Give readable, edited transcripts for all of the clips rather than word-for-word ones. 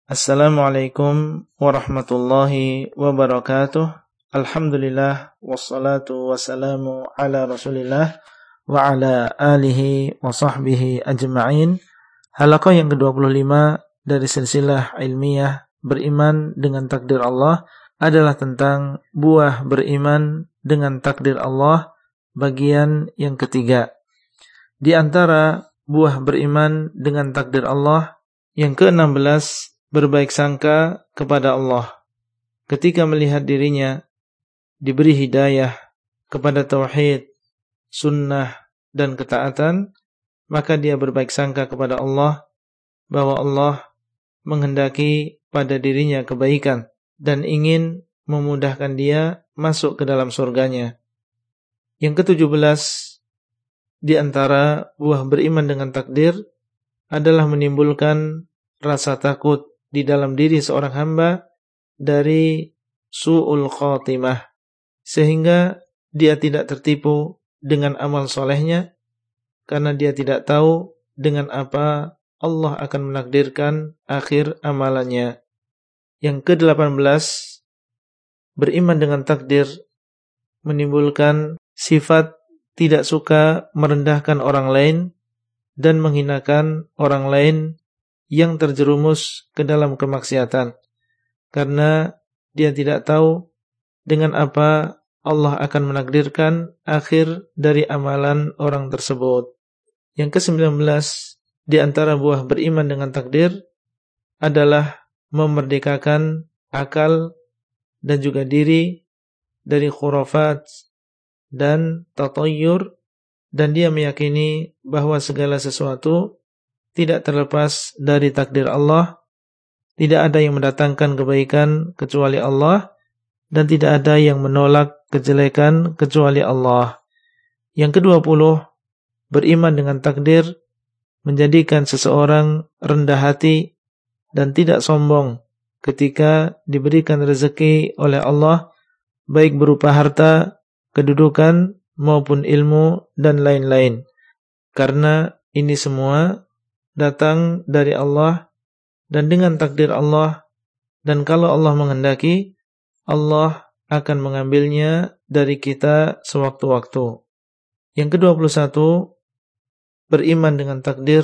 Assalamualaikum warahmatullahi wabarakatuh. Alhamdulillah wassalatu wassalamu ala Rasulillah wa ala alihi wa sahbihi ajma'in. Halaqah yang ke-25 dari silsilah ilmiah beriman dengan takdir Allah adalah tentang buah beriman dengan takdir Allah bagian yang ketiga. Di antara buah beriman dengan takdir Allah yang ke-16, berbaik sangka kepada Allah. Ketika melihat dirinya diberi hidayah kepada tauhid, sunnah, dan ketaatan, maka dia berbaik sangka kepada Allah bahwa Allah menghendaki pada dirinya kebaikan dan ingin memudahkan dia masuk ke dalam surganya. Yang ke-17 di antara buah beriman dengan takdir adalah menimbulkan rasa takut di dalam diri seorang hamba dari su'ul khatimah, sehingga dia tidak tertipu dengan amal solehnya karena dia tidak tahu dengan apa Allah akan menakdirkan akhir amalannya. Yang ke-18, beriman dengan takdir menimbulkan sifat tidak suka merendahkan orang lain dan menghinakan orang lain yang terjerumus ke dalam kemaksiatan, karena dia tidak tahu dengan apa Allah akan menakdirkan akhir dari amalan orang tersebut. Yang ke-19 di antara buah beriman dengan takdir adalah memerdekakan akal dan juga diri dari khurafat dan tatayyur, dan dia meyakini bahwa segala sesuatu tidak terlepas dari takdir Allah, tidak ada yang mendatangkan kebaikan kecuali Allah, dan tidak ada yang menolak kejelekan kecuali Allah. Yang ke-20, beriman dengan takdir menjadikan seseorang rendah hati dan tidak sombong ketika diberikan rezeki oleh Allah, baik berupa harta, kedudukan, maupun ilmu, dan lain-lain. Karena ini semua datang dari Allah dan dengan takdir Allah, dan kalau Allah menghendaki, Allah akan mengambilnya dari kita sewaktu-waktu. Yang ke-21, beriman dengan takdir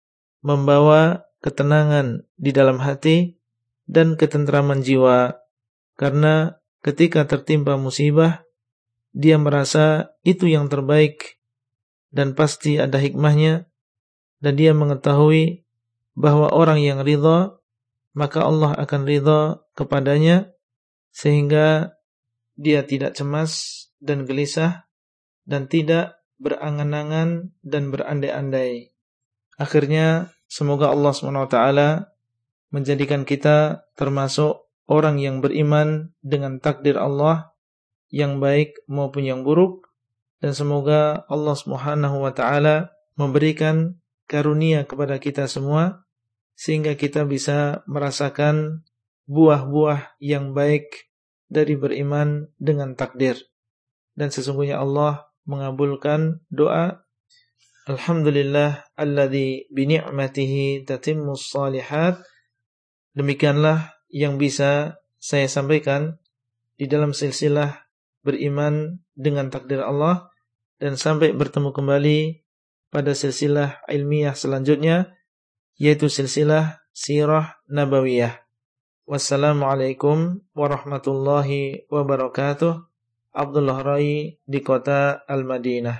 membawa ketenangan di dalam hati dan ketentraman jiwa, karena ketika tertimpa musibah, dia merasa itu yang terbaik dan pasti ada hikmahnya, dan dia mengetahui bahwa orang yang ridha, maka Allah akan ridha kepadanya, sehingga dia tidak cemas dan gelisah dan tidak berangan-angan dan berandai-andai. Akhirnya semoga Allah SWT menjadikan kita termasuk orang yang beriman dengan takdir Allah yang baik maupun yang buruk, dan semoga Allah SWT memberikan karunia kepada kita semua sehingga kita bisa merasakan buah-buah yang baik dari beriman dengan takdir. Dan sesungguhnya Allah mengabulkan doa. Alhamdulillah alladzi bi ni'matihi tatimmus shalihat. Demikianlah yang bisa saya sampaikan di dalam silsilah beriman dengan takdir Allah, dan sampai bertemu kembali pada silsilah ilmiah selanjutnya, yaitu silsilah sirah nabawiyah. Wassalamualaikum warahmatullahi wabarakatuh. Abdullah Rai di kota Al-Madinah.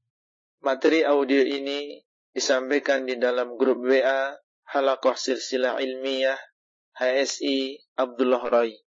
Materi audio ini disampaikan di dalam grup WA Halaqah Silsilah Ilmiah HSI Abdullah Rai.